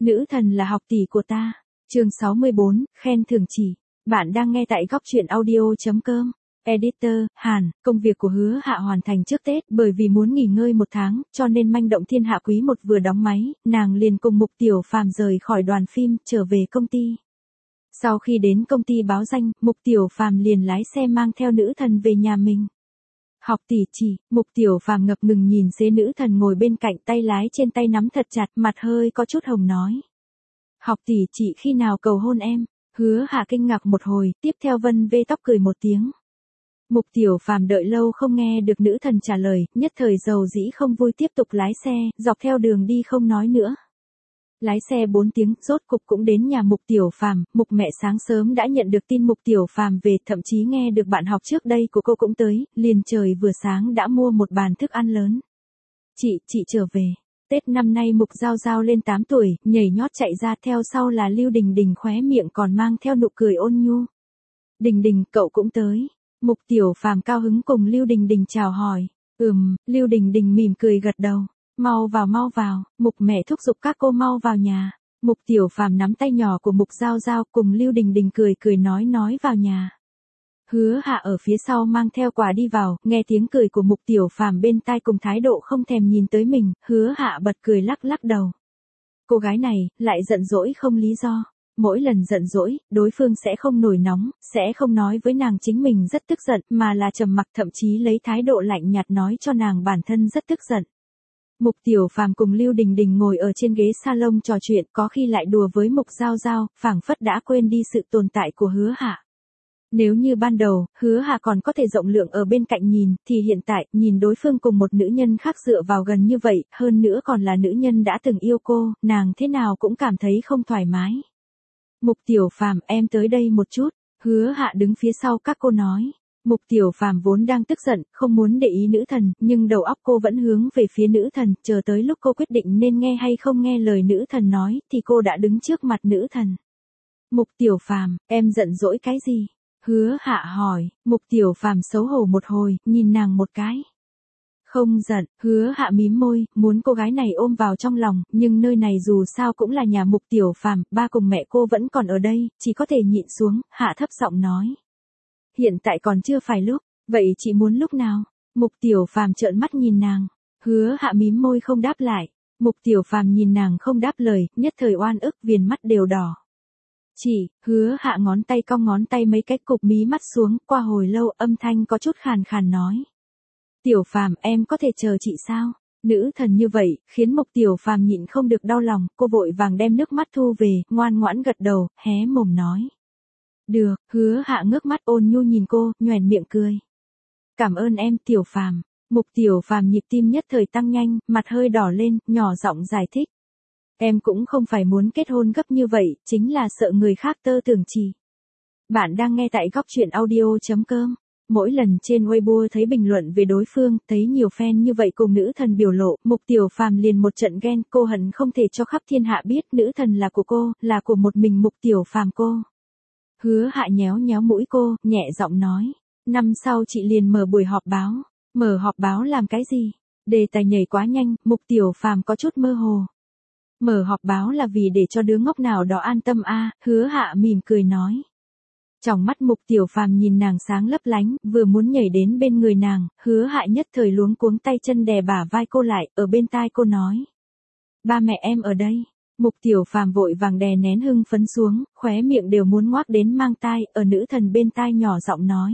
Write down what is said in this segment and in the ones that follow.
Nữ thần là học tỷ của ta. Chương 64, khen thưởng chỉ. Bạn đang nghe tại góc truyện audio.com. Editor, Hàn, công việc của Hứa Hạ hoàn thành trước Tết, bởi vì muốn nghỉ ngơi một tháng, cho nên Manh Động Thiên Hạ quý 1 vừa đóng máy, nàng liền cùng Mục Tiểu Phàm rời khỏi đoàn phim, trở về công ty. Sau khi đến công ty báo danh, Mục Tiểu Phàm liền lái xe mang theo nữ thần về nhà mình. Học tỷ chỉ, Mục Tiểu Phàm ngập ngừng nhìn xế nữ thần ngồi bên cạnh, tay lái trên tay nắm thật chặt, mặt hơi có chút hồng nói. Học tỷ chị khi nào cầu hôn em? Hứa Hạ kinh ngạc một hồi, tiếp theo vân vê tóc cười một tiếng. Mục Tiểu Phàm đợi lâu không nghe được nữ thần trả lời, nhất thời dầu dĩ không vui tiếp tục lái xe, dọc theo đường đi không nói nữa. Lái xe 4 tiếng, rốt cục cũng đến nhà Mục Tiểu Phàm. Mục mẹ sáng sớm đã nhận được tin Mục Tiểu Phàm về, thậm chí nghe được bạn học trước đây của cô cũng tới, liền trời vừa sáng đã mua một bàn thức ăn lớn. Chị trở về. Tết năm nay Mục Giao Giao lên 8 tuổi, nhảy nhót chạy ra, theo sau là Lưu Đình Đình, khóe miệng còn mang theo nụ cười ôn nhu. Đình Đình, cậu cũng tới. Mục Tiểu Phàm cao hứng cùng Lưu Đình Đình chào hỏi. Lưu Đình Đình mỉm cười gật đầu. Mau vào, Mục mẹ thúc giục các cô mau vào nhà. Mục Tiểu Phàm nắm tay nhỏ của Mục Giao Giao cùng Lưu Đình Đình cười nói vào nhà. Hứa Hạ ở phía sau mang theo quà đi vào, nghe tiếng cười của Mục Tiểu Phàm bên tai cùng thái độ không thèm nhìn tới mình, Hứa Hạ bật cười lắc đầu. Cô gái này, lại giận dỗi không lý do. Mỗi lần giận dỗi, đối phương sẽ không nổi nóng, sẽ không nói với nàng chính mình rất tức giận, mà là trầm mặc, thậm chí lấy thái độ lạnh nhạt nói cho nàng bản thân rất tức giận. Mục Tiểu Phàm cùng Lưu Đình Đình ngồi ở trên ghế salon trò chuyện, có khi lại đùa với Mục Giao Giao, phảng phất đã quên đi sự tồn tại của Hứa Hạ. Nếu như ban đầu, Hứa Hạ còn có thể rộng lượng ở bên cạnh nhìn, thì hiện tại, nhìn đối phương cùng một nữ nhân khác dựa vào gần như vậy, hơn nữa còn là nữ nhân đã từng yêu cô, nàng thế nào cũng cảm thấy không thoải mái. Mục Tiểu Phàm, em tới đây một chút. Hứa Hạ đứng phía sau các cô nói. Mục Tiểu Phàm vốn đang tức giận, không muốn để ý nữ thần, nhưng đầu óc cô vẫn hướng về phía nữ thần, chờ tới lúc cô quyết định nên nghe hay không nghe lời nữ thần nói, thì cô đã đứng trước mặt nữ thần. Mục Tiểu Phàm, em giận dỗi cái gì? Hứa Hạ hỏi. Mục Tiểu Phàm xấu hổ một hồi, nhìn nàng một cái. Không giận. Hứa Hạ mím môi, muốn cô gái này ôm vào trong lòng, nhưng nơi này dù sao cũng là nhà Mục Tiểu Phàm, ba cùng mẹ cô vẫn còn ở đây, chỉ có thể nhịn xuống. Hạ thấp giọng nói. Hiện tại còn chưa phải lúc, vậy chị muốn lúc nào? Mục Tiểu Phàm trợn mắt nhìn nàng. Hứa Hạ mím môi không đáp lại. Mục Tiểu Phàm nhìn nàng không đáp lời, nhất thời oan ức, viền mắt đều đỏ. Hứa Hạ ngón tay cong ngón tay mấy cái cụp mí mắt xuống, qua hồi lâu âm thanh có chút khàn khàn nói. Tiểu Phàm, em có thể chờ chị sao? Nữ thần như vậy, khiến Mục Tiểu Phàm nhịn không được đau lòng, cô vội vàng đem nước mắt thu về, ngoan ngoãn gật đầu, hé mồm nói. Được. Hứa Hạ ngước mắt ôn nhu nhìn cô, nhoẻn miệng cười. Cảm ơn em, Tiểu Phàm. Mục Tiểu Phàm nhịp tim nhất thời tăng nhanh, mặt hơi đỏ lên, nhỏ giọng giải thích. Em cũng không phải muốn kết hôn gấp như vậy, chính là sợ người khác tơ tưởng chỉ. Bạn đang nghe tại góc truyện audio.com. Mỗi lần trên Weibo thấy bình luận về đối phương, thấy nhiều fan như vậy cùng nữ thần biểu lộ, Mục Tiểu Phàm liền một trận ghen, cô hận không thể cho khắp thiên hạ biết nữ thần là của cô, là của một mình Mục Tiểu Phàm cô. Hứa Hạ nhéo nhéo mũi cô, nhẹ giọng nói. Năm sau chị liền mở buổi họp báo. Mở họp báo làm cái gì? Đề tài nhảy quá nhanh, Mục Tiểu Phàm có chút mơ hồ. Mở họp báo là vì để cho đứa ngốc nào đó an tâm a. Hứa Hạ mỉm cười nói. Trong mắt Mục Tiểu Phàm nhìn nàng sáng lấp lánh, vừa muốn nhảy đến bên người nàng, Hứa Hạ nhất thời luống cuống tay chân đè bả vai cô lại, ở bên tai cô nói. Ba mẹ em ở đây. Mục Tiểu Phàm vội vàng đè nén hưng phấn xuống, khóe miệng đều muốn ngoác đến mang tai, ở nữ thần bên tai nhỏ giọng nói.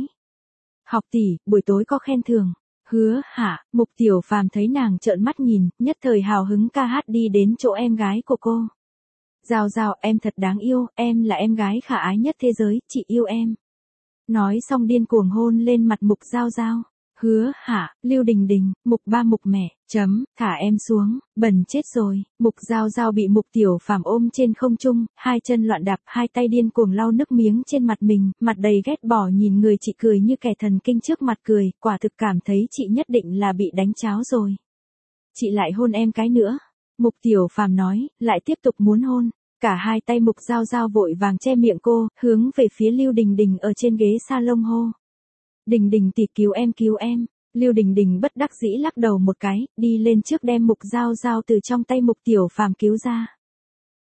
Học tỷ, buổi tối có khen thưởng. Hứa Hạ. Mục Tiểu Phàm thấy nàng trợn mắt nhìn, nhất thời hào hứng ca hát đi đến chỗ em gái của cô. Giao Giao, em thật đáng yêu, em là em gái khả ái nhất thế giới, chị yêu em. Nói xong điên cuồng hôn lên mặt Mục Giao Giao. Hứa Hạ, Lưu Đình Đình, Mục ba Mục mẹ, thả em xuống, bẩn chết rồi. Mục Giao Giao bị Mục Tiểu Phàm ôm trên không trung, hai chân loạn đạp, hai tay điên cuồng lau nước miếng trên mặt mình, mặt đầy ghét bỏ nhìn người chị cười như kẻ thần kinh trước mặt cười, quả thực cảm thấy chị nhất định là bị đánh cháo rồi. Chị lại hôn em cái nữa. Mục Tiểu Phàm nói, lại tiếp tục muốn hôn. Cả hai tay Mục Giao Giao vội vàng che miệng cô, hướng về phía Lưu Đình Đình ở trên ghế salon hô. Đình Đình tỷ cứu em. Lưu Đình Đình bất đắc dĩ lắc đầu một cái, đi lên trước đem Mục Giao Giao từ trong tay Mục Tiểu Phàm cứu ra.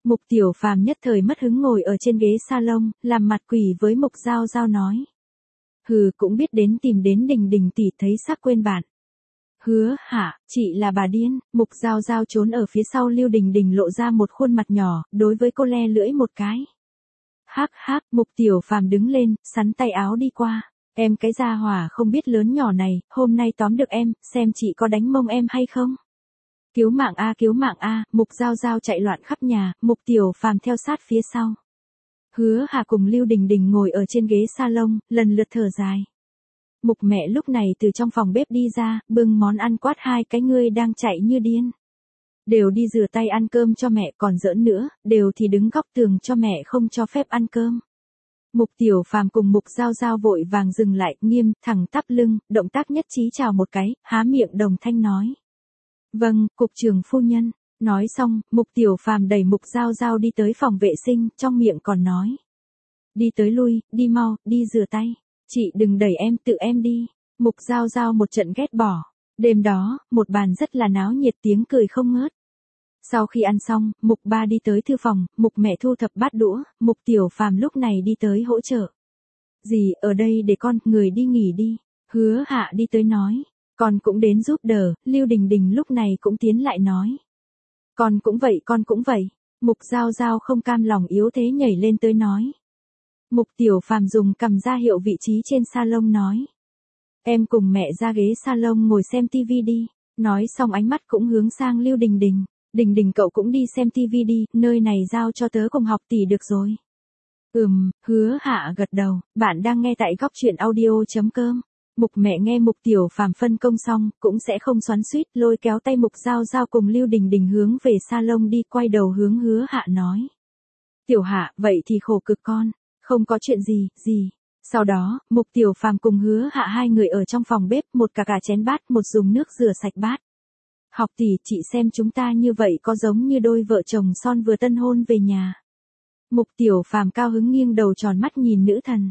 Mục Tiểu Phàm nhất thời mất hứng ngồi ở trên ghế salon, làm mặt quỷ với Mục Giao Giao nói. Hừ, cũng biết đến tìm đến Đình Đình tỷ, thấy sắp quên bạn. Hứa Hạ, chị là bà điên. Mục Giao Giao trốn ở phía sau Lưu Đình Đình lộ ra một khuôn mặt nhỏ, đối với cô le lưỡi một cái. Hắc hắc, Mục Tiểu Phàm đứng lên, sắn tay áo đi qua. Em cái gia hỏa không biết lớn nhỏ này, hôm nay tóm được em, xem chị có đánh mông em hay không. Cứu mạng a, Mục Giao Giao chạy loạn khắp nhà, Mục Tiểu Phàm theo sát phía sau. Hứa Hà cùng Lưu Đình Đình ngồi ở trên ghế salon, lần lượt thở dài. Mục mẹ lúc này từ trong phòng bếp đi ra, bưng món ăn quát hai cái ngươi đang chạy như điên. Đều đi rửa tay ăn cơm cho mẹ, còn giỡn nữa, đều thì đứng góc tường cho mẹ không cho phép ăn cơm. Mục Tiểu Phàm cùng Mục Giao Giao vội vàng dừng lại, nghiêm, thẳng tắp lưng, động tác nhất trí chào một cái, há miệng đồng thanh nói. Vâng, cục trưởng phu nhân. Nói xong, Mục Tiểu Phàm đẩy Mục Giao Giao đi tới phòng vệ sinh, trong miệng còn nói. Đi tới lui, đi mau, đi rửa tay. Chị đừng đẩy em, tự em đi. Mục Giao Giao một trận ghét bỏ. Đêm đó, một bàn rất là náo nhiệt, tiếng cười không ngớt. Sau khi ăn xong, Mục Ba đi tới thư phòng, Mục Mẹ thu thập bát đũa, Mục Tiểu Phàm lúc này đi tới hỗ trợ. Dì, ở đây để con, người đi nghỉ đi. Hứa Hạ đi tới nói. Con cũng đến giúp đỡ, Lưu Đình Đình lúc này cũng tiến lại nói. Con cũng vậy. Mục Giao Giao không cam lòng yếu thế nhảy lên tới nói. Mục Tiểu Phàm dùng cầm ra hiệu vị trí trên salon nói. Em cùng mẹ ra ghế salon ngồi xem tivi đi. Nói xong ánh mắt cũng hướng sang Lưu Đình Đình. Đình Đình cậu cũng đi xem tivi đi, nơi này giao cho tớ cùng học tỷ được rồi. Hứa Hạ gật đầu, bạn đang nghe tại góc truyện audio.com. Mục mẹ nghe Mục Tiểu Phàm phân công xong, cũng sẽ không xoắn xuýt, lôi kéo tay Mục Giao Giao cùng Lưu Đình Đình hướng về salon đi, quay đầu hướng Hứa Hạ nói. Tiểu Hạ, vậy thì khổ cực con, không có chuyện gì. Sau đó, Mục Tiểu Phàm cùng Hứa Hạ hai người ở trong phòng bếp, một cả chén bát, một dùng nước rửa sạch bát. Học tỷ, chị xem chúng ta như vậy có giống như đôi vợ chồng son vừa tân hôn về nhà. Mục Tiểu Phàm cao hứng nghiêng đầu tròn mắt nhìn nữ thần.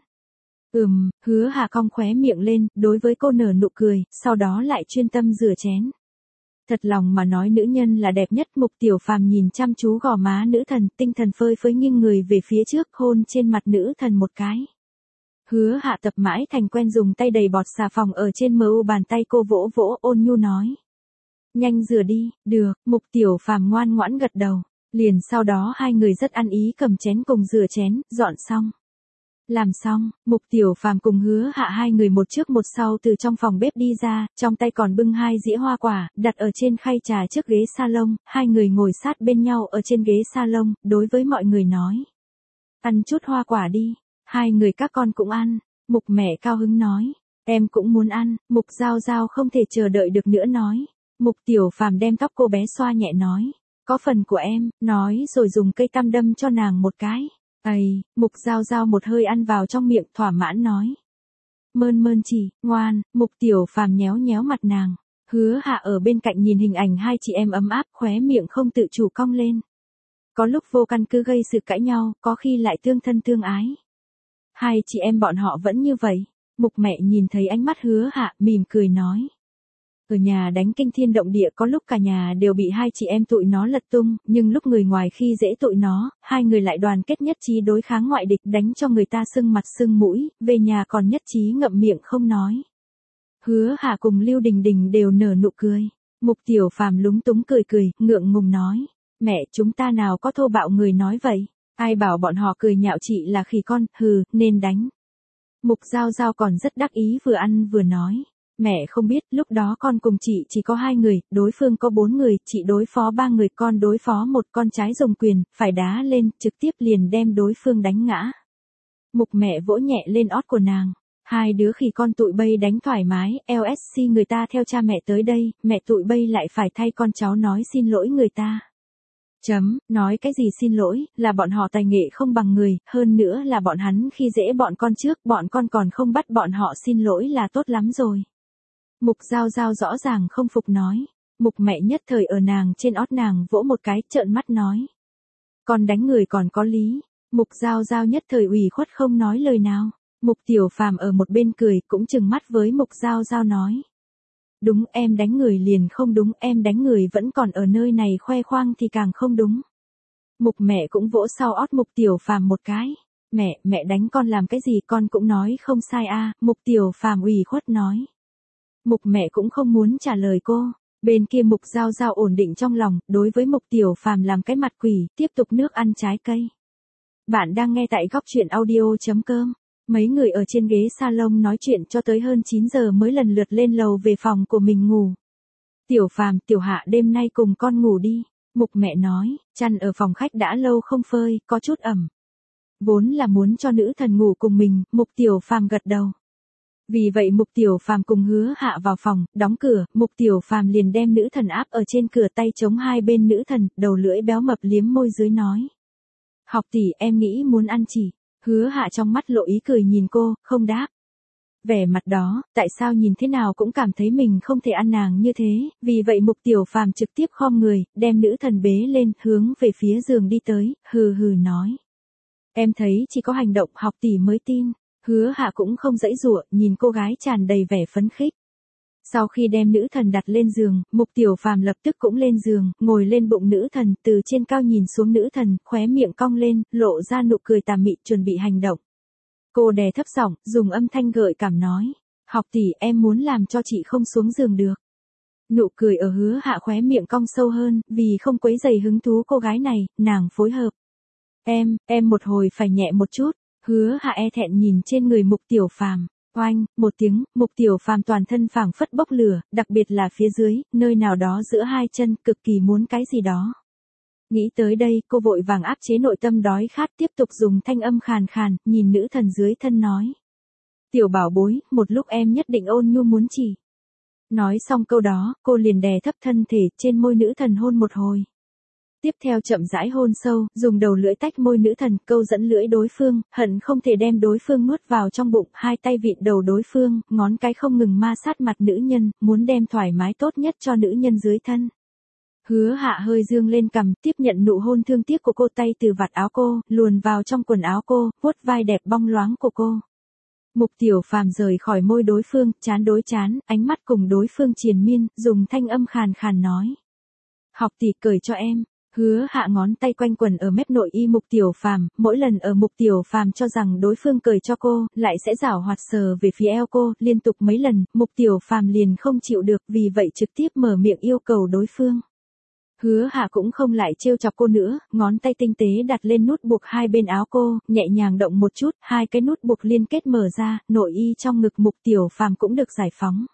Hứa Hạ cong khóe miệng lên, đối với cô nở nụ cười, sau đó lại chuyên tâm rửa chén. Thật lòng mà nói nữ nhân là đẹp nhất. Mục Tiểu Phàm nhìn chăm chú gò má nữ thần, tinh thần phơi phới nghiêng người về phía trước, hôn trên mặt nữ thần một cái. Hứa Hạ tập mãi thành quen dùng tay đầy bọt xà phòng ở trên mu bàn tay cô vỗ vỗ, ôn nhu nói. Nhanh rửa đi, được. Mục Tiểu Phàm ngoan ngoãn gật đầu. Liền sau đó hai người rất ăn ý cầm chén cùng rửa chén, dọn xong. Làm xong, Mục Tiểu Phàm cùng Hứa Hạ hai người một trước một sau từ trong phòng bếp đi ra, trong tay còn bưng hai dĩa hoa quả, đặt ở trên khay trà trước ghế salon, hai người ngồi sát bên nhau ở trên ghế salon, đối với mọi người nói. Ăn chút hoa quả đi, hai người các con cũng ăn. Mục mẹ cao hứng nói, em cũng muốn ăn. Mục Giao Giao không thể chờ đợi được nữa nói. Mục Tiểu Phàm đem tóc cô bé xoa nhẹ nói, có phần của em, nói rồi dùng cây tăm đâm cho nàng một cái. Mục Giao Giao một hơi ăn vào trong miệng, thỏa mãn nói. Mơn chỉ, ngoan. Mục Tiểu Phàm nhéo nhéo mặt nàng. Hứa Hạ ở bên cạnh nhìn hình ảnh hai chị em ấm áp, khóe miệng không tự chủ cong lên. Có lúc vô căn cứ gây sự cãi nhau, có khi lại tương thân tương ái. Hai chị em bọn họ vẫn như vậy. Mục mẹ nhìn thấy ánh mắt Hứa Hạ, mỉm cười nói. Ở nhà đánh kinh thiên động địa, có lúc cả nhà đều bị hai chị em tụi nó lật tung, nhưng lúc người ngoài khi dễ tụi nó, hai người lại đoàn kết nhất trí đối kháng ngoại địch, đánh cho người ta sưng mặt sưng mũi, về nhà còn nhất trí ngậm miệng không nói. Hứa Hạ cùng Lưu Đình Đình đều nở nụ cười. Mục Tiểu Phàm lúng túng cười, ngượng ngùng nói. Mẹ, chúng ta nào có thô bạo người nói vậy. Ai bảo bọn họ cười nhạo chị là khỉ con, nên đánh. Mục Giao Giao còn rất đắc ý, vừa ăn vừa nói. Mẹ không biết, lúc đó con cùng chị chỉ có 2 người, đối phương có 4 người, chị đối phó 3 người, con đối phó một con trái dùng quyền, phải đá lên, trực tiếp liền đem đối phương đánh ngã. Mục mẹ vỗ nhẹ lên ót của nàng. Hai đứa khỉ con tụi bay đánh thoải mái, LSC người ta theo cha mẹ tới đây, mẹ tụi bay lại phải thay con cháu nói xin lỗi người ta. Nói cái gì xin lỗi, là bọn họ tài nghệ không bằng người, hơn nữa là bọn hắn khi dễ bọn con trước, bọn con còn không bắt bọn họ xin lỗi là tốt lắm rồi. Mục Giao Giao rõ ràng không phục nói. Mục mẹ nhất thời ở nàng trên ót nàng vỗ một cái, trợn mắt nói. Con đánh người còn có lý. Mục Giao Giao nhất thời ủy khuất không nói lời nào. Mục Tiểu Phàm ở một bên cười, cũng trừng mắt với Mục Giao Giao nói. Đúng, em đánh người liền không đúng, em đánh người vẫn còn ở nơi này khoe khoang thì càng không đúng. Mục mẹ cũng vỗ sau ót Mục Tiểu Phàm một cái. Mẹ đánh con làm cái gì con cũng nói không sai a, Mục Tiểu Phàm ủy khuất nói. Mục mẹ cũng không muốn trả lời cô. Bên kia Mục Giao Giao ổn định trong lòng, đối với Mục Tiểu Phàm làm cái mặt quỷ, tiếp tục nước ăn trái cây. Bạn đang nghe tại góc truyện audio.com. Mấy người ở trên ghế salon nói chuyện cho tới hơn 9 giờ mới lần lượt lên lầu về phòng của mình ngủ. Tiểu Phàm, Tiểu Hạ đêm nay cùng con ngủ đi. Mục mẹ nói, chăn ở phòng khách đã lâu không phơi, có chút ẩm. Vốn là muốn cho nữ thần ngủ cùng mình, Mục Tiểu Phàm gật đầu. Vì vậy Mục Tiểu Phàm cùng Hứa Hạ vào phòng, đóng cửa, Mục Tiểu Phàm liền đem nữ thần áp ở trên cửa, tay chống hai bên nữ thần, đầu lưỡi béo mập liếm môi dưới nói. Học tỷ, em nghĩ muốn ăn chỉ. Hứa Hạ trong mắt lộ ý cười nhìn cô, không đáp. Vẻ mặt đó, tại sao nhìn thế nào cũng cảm thấy mình không thể ăn nàng như thế, vì vậy Mục Tiểu Phàm trực tiếp khom người, đem nữ thần bế lên, hướng về phía giường đi tới, hừ hừ nói. Em thấy chỉ có hành động học tỷ mới tin. Hứa Hạ cũng không giãy giụa, nhìn cô gái tràn đầy vẻ phấn khích. Sau khi đem nữ thần đặt lên giường, Mục Tiểu Phàm lập tức cũng lên giường, ngồi lên bụng nữ thần, từ trên cao nhìn xuống nữ thần, khóe miệng cong lên, lộ ra nụ cười tà mị, chuẩn bị hành động. Cô đè thấp giọng, dùng âm thanh gợi cảm nói, học tỷ em muốn làm cho chị không xuống giường được. Nụ cười ở Hứa Hạ khóe miệng cong sâu hơn, vì không quấy rầy hứng thú cô gái này, nàng phối hợp. Em một hồi phải nhẹ một chút. Hứa Hạ e thẹn nhìn trên người Mục Tiểu Phàm. Oanh, một tiếng, Mục Tiểu Phàm toàn thân phảng phất bốc lửa, đặc biệt là phía dưới, nơi nào đó giữa hai chân, cực kỳ muốn cái gì đó. Nghĩ tới đây, cô vội vàng áp chế nội tâm đói khát, tiếp tục dùng thanh âm khàn khàn, nhìn nữ thần dưới thân nói. Tiểu bảo bối, một lúc em nhất định ôn nhu muốn chỉ. Nói xong câu đó, cô liền đè thấp thân thể, trên môi nữ thần hôn một hồi. Tiếp theo chậm rãi hôn sâu, dùng đầu lưỡi tách môi nữ thần, câu dẫn lưỡi đối phương, hận không thể đem đối phương nuốt vào trong bụng, hai tay vịn đầu đối phương, ngón cái không ngừng ma sát mặt nữ nhân, muốn đem thoải mái tốt nhất cho nữ nhân dưới thân. Hứa Hạ hơi dương lên cằm, tiếp nhận nụ hôn thương tiếc của cô, tay từ vạt áo cô, luồn vào trong quần áo cô, vuốt vai đẹp bong loáng của cô. Mục Tiểu Phàm rời khỏi môi đối phương, chán đối chán, ánh mắt cùng đối phương triền miên, dùng thanh âm khàn khàn nói. Học tỷ cởi cho em. Hứa Hạ ngón tay quanh quần ở mép nội y Mục Tiểu Phàm, mỗi lần ở Mục Tiểu Phàm cho rằng đối phương cởi cho cô, lại sẽ giảo hoạt sờ về phía eo cô, liên tục mấy lần, Mục Tiểu Phàm liền không chịu được, vì vậy trực tiếp mở miệng yêu cầu đối phương. Hứa Hạ cũng không lại trêu chọc cô nữa, ngón tay tinh tế đặt lên nút buộc hai bên áo cô, nhẹ nhàng động một chút, hai cái nút buộc liên kết mở ra, nội y trong ngực Mục Tiểu Phàm cũng được giải phóng.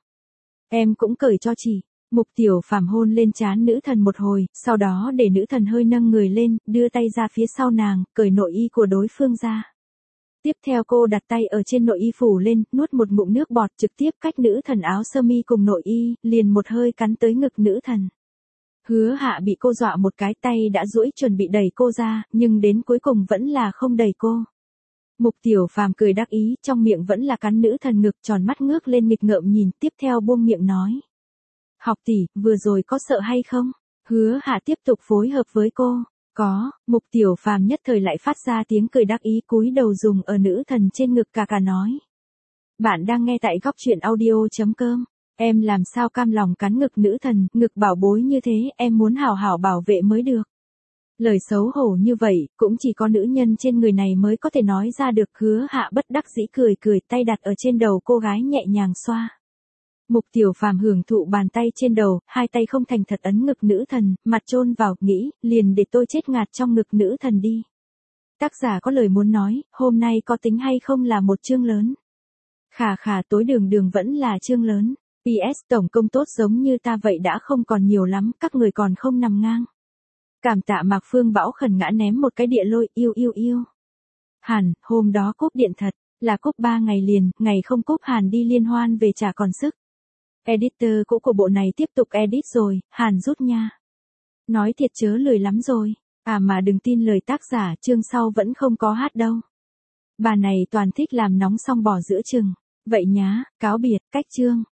Em cũng cởi cho chị. Mục Tiểu Phàm hôn lên trán nữ thần một hồi, sau đó để nữ thần hơi nâng người lên, đưa tay ra phía sau nàng, cởi nội y của đối phương ra. Tiếp theo cô đặt tay ở trên nội y phủ lên, nuốt một ngụm nước bọt, trực tiếp cách nữ thần áo sơ mi cùng nội y, liền một hơi cắn tới ngực nữ thần. Hứa Hạ bị cô dọa một cái, tay đã duỗi chuẩn bị đẩy cô ra, nhưng đến cuối cùng vẫn là không đẩy cô. Mục Tiểu Phàm cười đắc ý, trong miệng vẫn là cắn nữ thần ngực, tròn mắt ngước lên nghịch ngợm nhìn, tiếp theo buông miệng nói. Học tỷ, vừa rồi có sợ hay không? Hứa Hạ tiếp tục phối hợp với cô. Có, Mục Tiểu Phàm nhất thời lại phát ra tiếng cười đắc ý, cúi đầu dùng ở nữ thần trên ngực cà nói. Bạn đang nghe tại góc truyện audio.com. Em làm sao cam lòng cắn ngực nữ thần, ngực bảo bối như thế, em muốn hảo hảo bảo vệ mới được. Lời xấu hổ như vậy, cũng chỉ có nữ nhân trên người này mới có thể nói ra được. Hứa Hạ bất đắc dĩ cười cười, tay đặt ở trên đầu cô gái nhẹ nhàng xoa. Mục Tiểu Phàm hưởng thụ bàn tay trên đầu, hai tay không thành thật ấn ngực nữ thần, mặt chôn vào, nghĩ, liền để tôi chết ngạt trong ngực nữ thần đi. Tác giả có lời muốn nói, hôm nay có tính hay không là một chương lớn. Khà tối đường vẫn là chương lớn. PS tổng công tốt giống như ta vậy đã không còn nhiều lắm, các người còn không nằm ngang. Cảm tạ Mạc Phương Bão khẩn ngã ném một cái địa lôi, yêu. Hàn, hôm đó cúp điện thật, là cúp 3 ngày liền, ngày không cúp Hàn đi liên hoan về chả còn sức. Editor cũ của bộ này tiếp tục edit rồi, Hàn rút nha. Nói thiệt chớ lười lắm rồi, mà đừng tin lời tác giả, chương sau vẫn không có hát đâu. Bà này toàn thích làm nóng xong bỏ giữa chừng. Vậy nhá, cáo biệt, cách chương.